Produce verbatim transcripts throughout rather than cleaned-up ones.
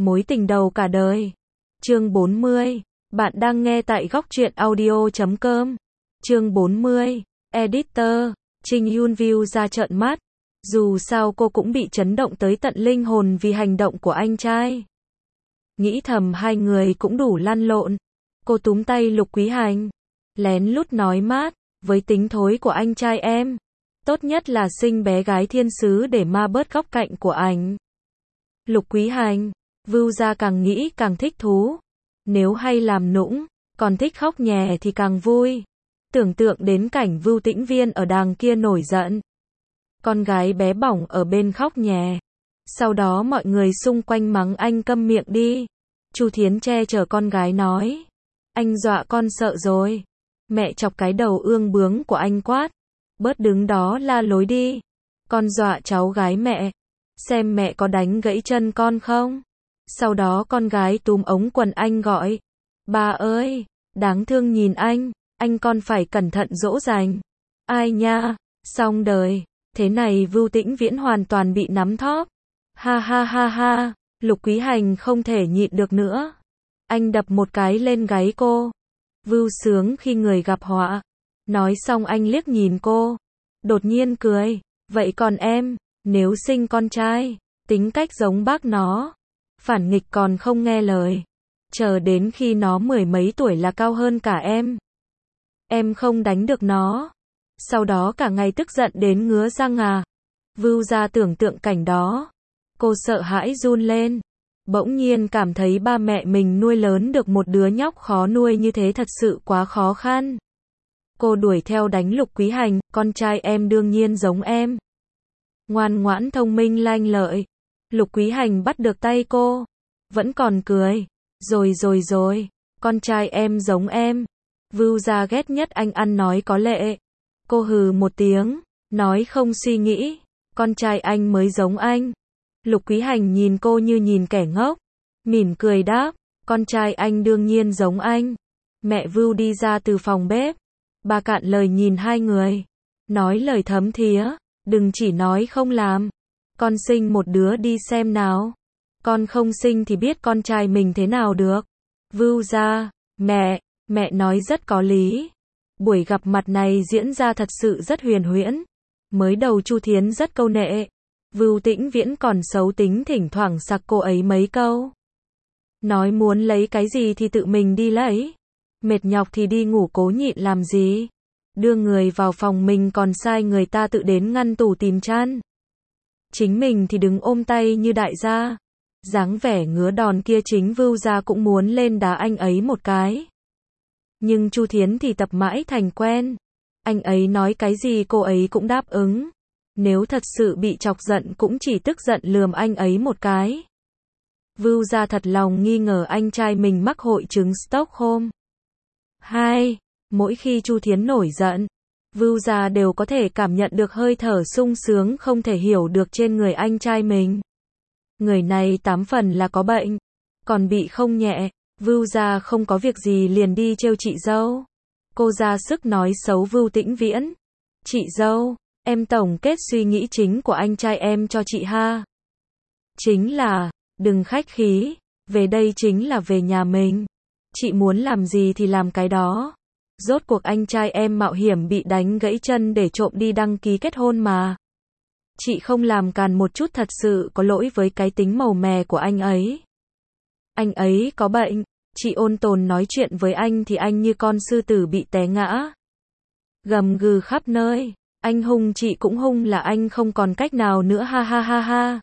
Mối tình đầu cả đời. Chương bốn mươi. Bạn đang nghe tại góc truyện audio chấm com. Chương bốn mươi. Editor. Trinh Yun View ra trợn mắt. Dù sao cô cũng bị chấn động tới tận linh hồn vì hành động của anh trai. Nghĩ thầm hai người cũng đủ lăn lộn. Cô túm tay Lục Quý Hành. Lén lút nói mát, với tính thối của anh trai em. Tốt nhất là sinh bé gái thiên sứ để ma bớt góc cạnh của ảnh. Lục Quý Hành. Vưu gia càng nghĩ càng thích thú. Nếu hay làm nũng, còn thích khóc nhè thì càng vui. Tưởng tượng đến cảnh Vưu Tĩnh Viên ở đàng kia nổi giận. Con gái bé bỏng ở bên khóc nhè. Sau đó mọi người xung quanh mắng anh câm miệng đi. Chu Thiến che chở con gái nói. Anh dọa con sợ rồi. Mẹ chọc cái đầu ương bướng của anh quát. Bớt đứng đó la lối đi. Con dọa cháu gái mẹ. Xem mẹ có đánh gãy chân con không? Sau đó con gái túm ống quần anh gọi. Ba ơi, đáng thương nhìn anh, anh con phải cẩn thận dỗ dành. Ai nha, xong đời, thế này Vưu Tĩnh Viễn hoàn toàn bị nắm thóp. Ha ha ha ha, Lục Quý Hành không thể nhịn được nữa. Anh đập một cái lên gáy cô. Vưu sướng khi người gặp họa. Nói xong anh liếc nhìn cô. Đột nhiên cười. Vậy còn em, nếu sinh con trai, tính cách giống bác nó. Phản nghịch còn không nghe lời. Chờ đến khi nó mười mấy tuổi là cao hơn cả em. Em không đánh được nó. Sau đó cả ngày tức giận đến ngứa răng à. Vưu ra tưởng tượng cảnh đó. Cô sợ hãi run lên. Bỗng nhiên cảm thấy ba mẹ mình nuôi lớn được một đứa nhóc khó nuôi như thế thật sự quá khó khăn. Cô đuổi theo đánh Lục Quý Hành, con trai em đương nhiên giống em. Ngoan ngoãn thông minh lanh lợi. Lục Quý Hành bắt được tay cô. Vẫn còn cười. Rồi rồi rồi, con trai em giống em. Vưu gia ghét nhất anh ăn nói có lệ. Cô hừ một tiếng, nói không suy nghĩ. Con trai anh mới giống anh. Lục Quý Hành nhìn cô như nhìn kẻ ngốc. Mỉm cười đáp, con trai anh đương nhiên giống anh. Mẹ Vưu đi ra từ phòng bếp. Bà cạn lời nhìn hai người. Nói lời thấm thía, đừng chỉ nói không làm. Con sinh một đứa đi xem nào. Con không sinh thì biết con trai mình thế nào được. Vưu gia, mẹ, mẹ nói rất có lý. Buổi gặp mặt này diễn ra thật sự rất huyền huyễn. Mới đầu Chu Thiến rất câu nệ. Vưu Tĩnh Viễn còn xấu tính thỉnh thoảng sặc cô ấy mấy câu. Nói muốn lấy cái gì thì tự mình đi lấy. Mệt nhọc thì đi ngủ cố nhịn làm gì. Đưa người vào phòng mình còn sai người ta tự đến ngăn tủ tìm chăn. Chính mình thì đứng ôm tay như đại gia. Dáng vẻ ngứa đòn kia chính Vưu gia cũng muốn lên đá anh ấy một cái. Nhưng Chu Thiến thì tập mãi thành quen. Anh ấy nói cái gì cô ấy cũng đáp ứng. Nếu thật sự bị chọc giận cũng chỉ tức giận lườm anh ấy một cái. Vưu gia thật lòng nghi ngờ anh trai mình mắc hội chứng Stockholm. Hai, mỗi khi Chu Thiến nổi giận, Vưu gia đều có thể cảm nhận được hơi thở sung sướng không thể hiểu được trên người anh trai mình. Người này tám phần là có bệnh, còn bị không nhẹ. Vưu gia không có việc gì liền đi trêu chị dâu. Cô ra sức nói xấu Vưu Tĩnh Viễn. Chị dâu, em tổng kết suy nghĩ chính của anh trai em cho chị ha. Chính là, đừng khách khí, về đây chính là về nhà mình. Chị muốn làm gì thì làm cái đó. Rốt cuộc anh trai em mạo hiểm bị đánh gãy chân để trộm đi đăng ký kết hôn mà. Chị không làm càn một chút thật sự có lỗi với cái tính màu mè của anh ấy. Anh ấy có bệnh. Chị ôn tồn nói chuyện với anh thì anh như con sư tử bị té ngã. Gầm gừ khắp nơi. Anh hung chị cũng hung là anh không còn cách nào nữa ha ha ha ha.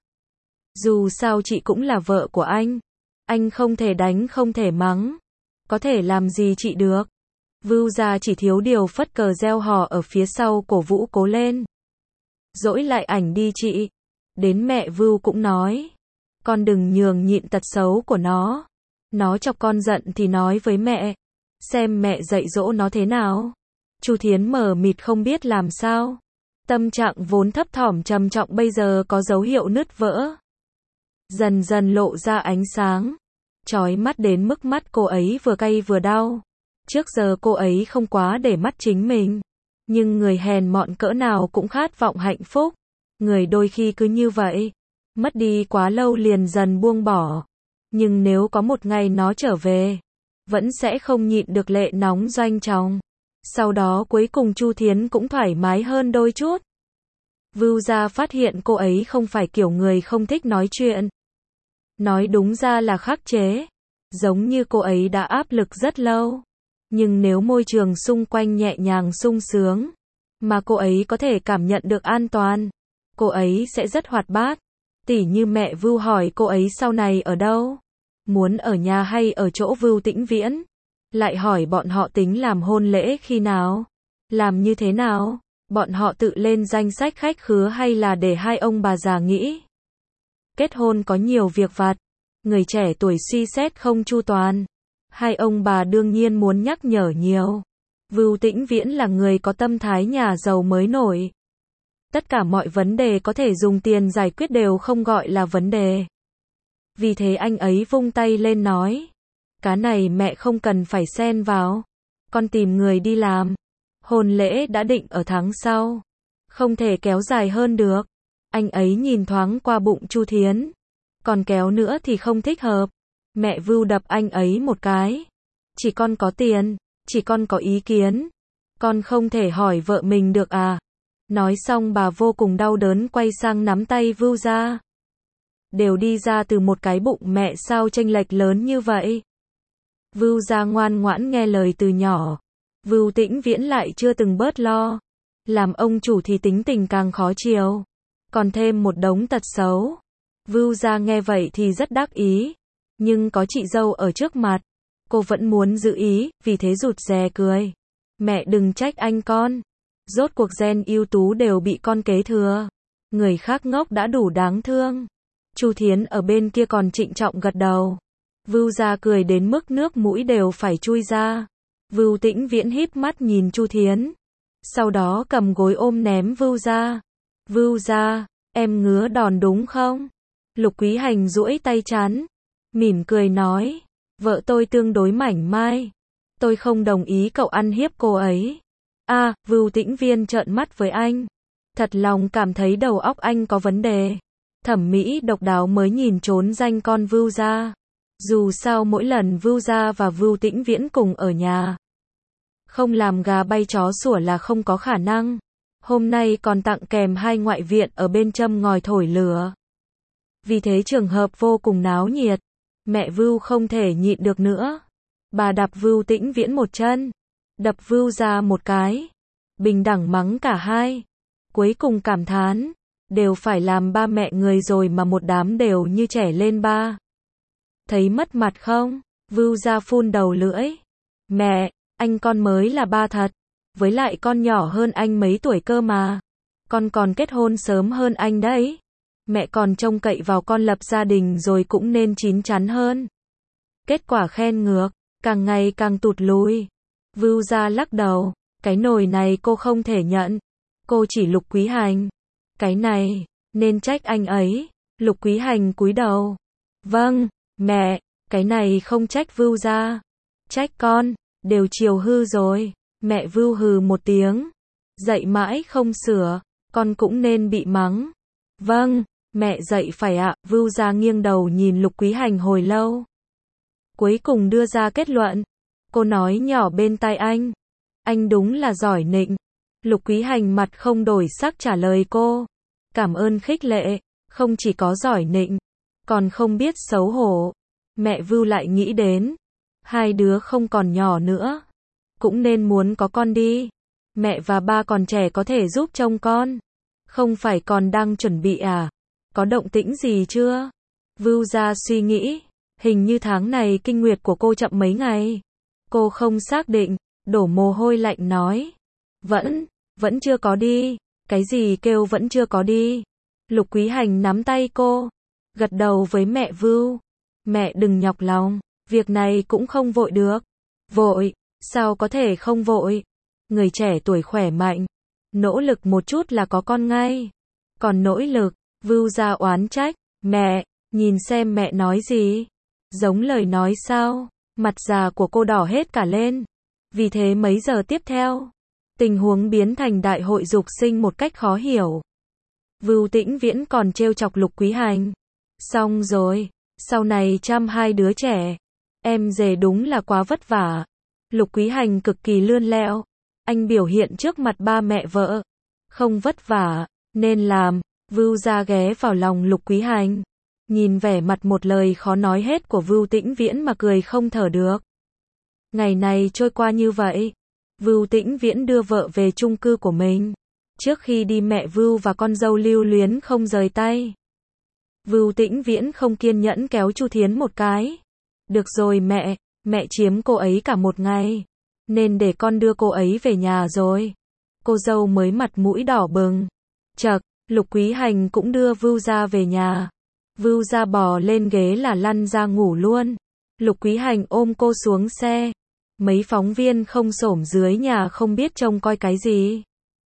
Dù sao chị cũng là vợ của anh. Anh không thể đánh không thể mắng. Có thể làm gì chị được. Vưu gia chỉ thiếu điều phất cờ reo hò ở phía sau cổ vũ cố lên. Dỗi lại ảnh đi chị. Đến mẹ Vưu cũng nói. Con đừng nhường nhịn tật xấu của nó. Nó chọc con giận thì nói với mẹ. Xem mẹ dạy dỗ nó thế nào. Chu Thiến mờ mịt không biết làm sao. Tâm trạng vốn thấp thỏm trầm trọng bây giờ có dấu hiệu nứt vỡ. Dần dần lộ ra ánh sáng. Chói mắt đến mức mắt cô ấy vừa cay vừa đau. Trước giờ cô ấy không quá để mắt chính mình. Nhưng người hèn mọn cỡ nào cũng khát vọng hạnh phúc. Người đôi khi cứ như vậy. Mất đi quá lâu liền dần buông bỏ. Nhưng nếu có một ngày nó trở về, vẫn sẽ không nhịn được lệ nóng doanh trọng. Sau đó cuối cùng Chu Thiến cũng thoải mái hơn đôi chút. Vưu Gia phát hiện cô ấy không phải kiểu người không thích nói chuyện. Nói đúng ra là khắc chế. Giống như cô ấy đã áp lực rất lâu. Nhưng nếu môi trường xung quanh nhẹ nhàng sung sướng, mà cô ấy có thể cảm nhận được an toàn, cô ấy sẽ rất hoạt bát. Tỉ như mẹ Vưu hỏi cô ấy sau này ở đâu? Muốn ở nhà hay ở chỗ Vưu Tĩnh Viễn? Lại hỏi bọn họ tính làm hôn lễ khi nào? Làm như thế nào? Bọn họ tự lên danh sách khách khứa hay là để hai ông bà già nghĩ? Kết hôn có nhiều việc vặt, người trẻ tuổi suy xét không chu toàn. Hai ông bà đương nhiên muốn nhắc nhở nhiều. Vưu Tĩnh Viễn là người có tâm thái nhà giàu mới nổi. Tất cả mọi vấn đề có thể dùng tiền giải quyết đều không gọi là vấn đề. Vì thế anh ấy vung tay lên nói. Cái này mẹ không cần phải xen vào. Con tìm người đi làm. Hôn lễ đã định ở tháng sau. Không thể kéo dài hơn được. Anh ấy nhìn thoáng qua bụng Chu Thiến. Còn kéo nữa thì không thích hợp. Mẹ Vưu đập anh ấy một cái. Chỉ con có tiền, chỉ con có ý kiến. Con không thể hỏi vợ mình được à? Nói xong bà vô cùng đau đớn quay sang nắm tay Vưu Gia. Đều đi ra từ một cái bụng mẹ sao chênh lệch lớn như vậy? Vưu Gia ngoan ngoãn nghe lời từ nhỏ. Vưu Tĩnh Viễn lại chưa từng bớt lo. Làm ông chủ thì tính tình càng khó chiều. Còn thêm một đống tật xấu. Vưu Gia nghe vậy thì rất đắc ý. Nhưng có chị dâu ở trước mặt. Cô vẫn muốn giữ ý, vì thế rụt rè cười. Mẹ đừng trách anh con. Rốt cuộc gen ưu tú đều bị con kế thừa. Người khác ngốc đã đủ đáng thương. Chu Thiến ở bên kia còn trịnh trọng gật đầu. Vưu Gia cười đến mức nước mũi đều phải chui ra. Vưu Tĩnh Viễn híp mắt nhìn Chu Thiến. Sau đó cầm gối ôm ném Vưu Gia. Vưu Gia, em ngứa đòn đúng không? Lục Quý Hành duỗi tay chán. Mỉm cười nói. Vợ tôi tương đối mảnh mai. Tôi không đồng ý cậu ăn hiếp cô ấy. À, Vưu Tĩnh Viên trợn mắt với anh. Thật lòng cảm thấy đầu óc anh có vấn đề. Thẩm mỹ độc đáo mới nhìn trốn danh con Vưu Gia. Dù sao mỗi lần Vưu Gia và Vưu Tĩnh Viễn cùng ở nhà, không làm gà bay chó sủa là không có khả năng. Hôm nay còn tặng kèm hai ngoại viện ở bên châm ngòi thổi lửa. Vì thế trường hợp vô cùng náo nhiệt. Mẹ Vưu không thể nhịn được nữa. Bà đạp Vưu Tĩnh Viễn một chân. Đập Vưu Gia một cái. Bình đẳng mắng cả hai. Cuối cùng cảm thán. Đều phải làm ba mẹ người rồi mà một đám đều như trẻ lên ba. Thấy mất mặt không? Vưu Gia phun đầu lưỡi. Mẹ, anh con mới là ba thật. Với lại con nhỏ hơn anh mấy tuổi cơ mà. Con còn kết hôn sớm hơn anh đấy. Mẹ còn trông cậy vào con lập gia đình rồi cũng nên chín chắn hơn. Kết quả khen ngược, càng ngày càng tụt lùi. Vưu Gia lắc đầu, cái nồi này cô không thể nhận. Cô chỉ Lục Quý Hành. Cái này, nên trách anh ấy. Lục Quý Hành cúi đầu. Vâng, mẹ, cái này không trách Vưu Gia. Trách con, đều chiều hư rồi. Mẹ Vưu hừ một tiếng. Dạy mãi không sửa, con cũng nên bị mắng. Vâng, mẹ dạy phải ạ. Vưu Gia nghiêng đầu nhìn Lục Quý Hành hồi lâu. Cuối cùng đưa ra kết luận. Cô nói nhỏ bên tai anh. Anh đúng là giỏi nịnh. Lục Quý Hành mặt không đổi sắc trả lời cô. Cảm ơn khích lệ, không chỉ có giỏi nịnh, còn không biết xấu hổ. Mẹ Vưu lại nghĩ đến. Hai đứa không còn nhỏ nữa. Cũng nên muốn có con đi. Mẹ và ba còn trẻ có thể giúp trông con. Không phải còn đang chuẩn bị à? Có động tĩnh gì chưa? Vưu Gia suy nghĩ. Hình như tháng này kinh nguyệt của cô chậm mấy ngày. Cô không xác định. Đổ mồ hôi lạnh nói. Vẫn, vẫn chưa có đi. Cái gì kêu vẫn chưa có đi? Lục Quý Hành nắm tay cô. Gật đầu với mẹ Vưu. Mẹ đừng nhọc lòng. Việc này cũng không vội được. Vội, sao có thể không vội? Người trẻ tuổi khỏe mạnh. Nỗ lực một chút là có con ngay. Còn nỗ lực, Vưu Gia oán trách. Mẹ, nhìn xem mẹ nói gì. Giống lời nói sao? Mặt già của cô đỏ hết cả lên. Vì thế mấy giờ tiếp theo, tình huống biến thành đại hội dục sinh một cách khó hiểu. Vưu Tĩnh Viễn còn trêu chọc Lục Quý Hành. Xong rồi, Sau này chăm hai đứa trẻ. Em dề đúng là quá vất vả. Lục Quý Hành cực kỳ lươn lẹo. Anh biểu hiện trước mặt ba mẹ vợ. Không vất vả, nên làm. Vưu Gia ghé vào lòng Lục Quý Hành. Nhìn vẻ mặt một lời khó nói hết của Vưu Tĩnh Viễn mà cười không thở được. Ngày này trôi qua như vậy. Vưu Tĩnh Viễn đưa vợ về chung cư của mình. Trước khi đi mẹ Vưu và con dâu lưu luyến không rời tay. Vưu Tĩnh Viễn không kiên nhẫn kéo Chu Thiến một cái. Được rồi mẹ, mẹ chiếm cô ấy cả một ngày. Nên để con đưa cô ấy về nhà rồi. Cô dâu mới mặt mũi đỏ bừng. Chậc, Lục Quý Hành cũng đưa Vưu Gia về nhà. Vưu Gia bò lên ghế là lăn ra ngủ luôn. Lục Quý Hành ôm cô xuống xe. Mấy phóng viên không xổm dưới nhà không biết trông coi cái gì.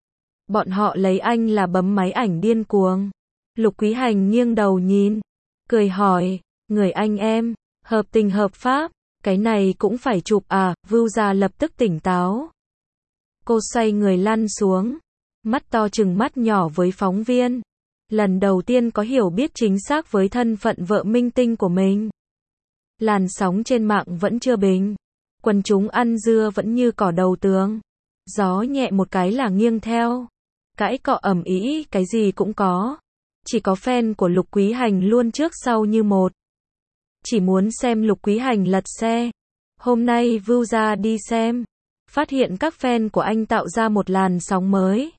Bọn họ lấy anh là bấm máy ảnh điên cuồng. Lục Quý Hành nghiêng đầu nhìn. Cười hỏi, người anh em, hợp tình hợp pháp, cái này cũng phải chụp à, Vưu Gia lập tức tỉnh táo. Cô xoay người lăn xuống. Mắt to trừng mắt nhỏ với phóng viên. Lần đầu tiên có hiểu biết chính xác với thân phận vợ minh tinh của mình. Làn sóng trên mạng vẫn chưa bình. Quần chúng ăn dưa vẫn như cỏ đầu tường. Gió nhẹ một cái là nghiêng theo. Cãi cọ ầm ĩ, cái gì cũng có. Chỉ có fan của Lục Quý Hành luôn trước sau như một. Chỉ muốn xem Lục Quý Hành lật xe. Hôm nay Vưu Gia đi xem. Phát hiện các fan của anh tạo ra một làn sóng mới.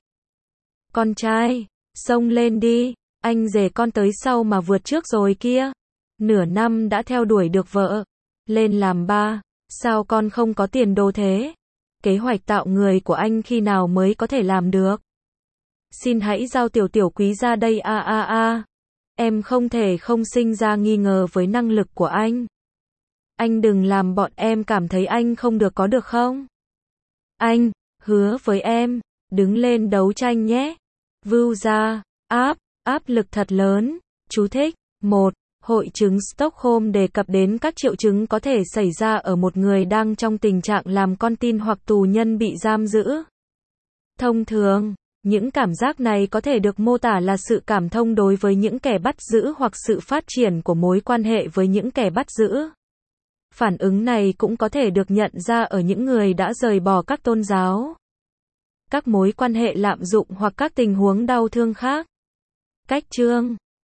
Con trai, xông lên đi. Anh rể con tới sau mà vượt trước rồi kia. Nửa năm đã theo đuổi được vợ. Lên làm ba. Sao con không có tiền đồ thế? Kế hoạch tạo người của anh khi nào mới có thể làm được? Xin hãy giao tiểu tiểu quý ra đây a a a. Em không thể không sinh ra nghi ngờ với năng lực của anh. Anh đừng làm bọn em cảm thấy anh không được có được không? Anh, hứa với em, đứng lên đấu tranh nhé. Vưu Gia, áp, áp lực thật lớn. Chú thích, một. Hội chứng Stockholm đề cập đến các triệu chứng có thể xảy ra ở một người đang trong tình trạng làm con tin hoặc tù nhân bị giam giữ. Thông thường, những cảm giác này có thể được mô tả là sự cảm thông đối với những kẻ bắt giữ hoặc sự phát triển của mối quan hệ với những kẻ bắt giữ. Phản ứng này cũng có thể được nhận ra ở những người đã rời bỏ các tôn giáo, các mối quan hệ lạm dụng hoặc các tình huống đau thương khác. Cách chương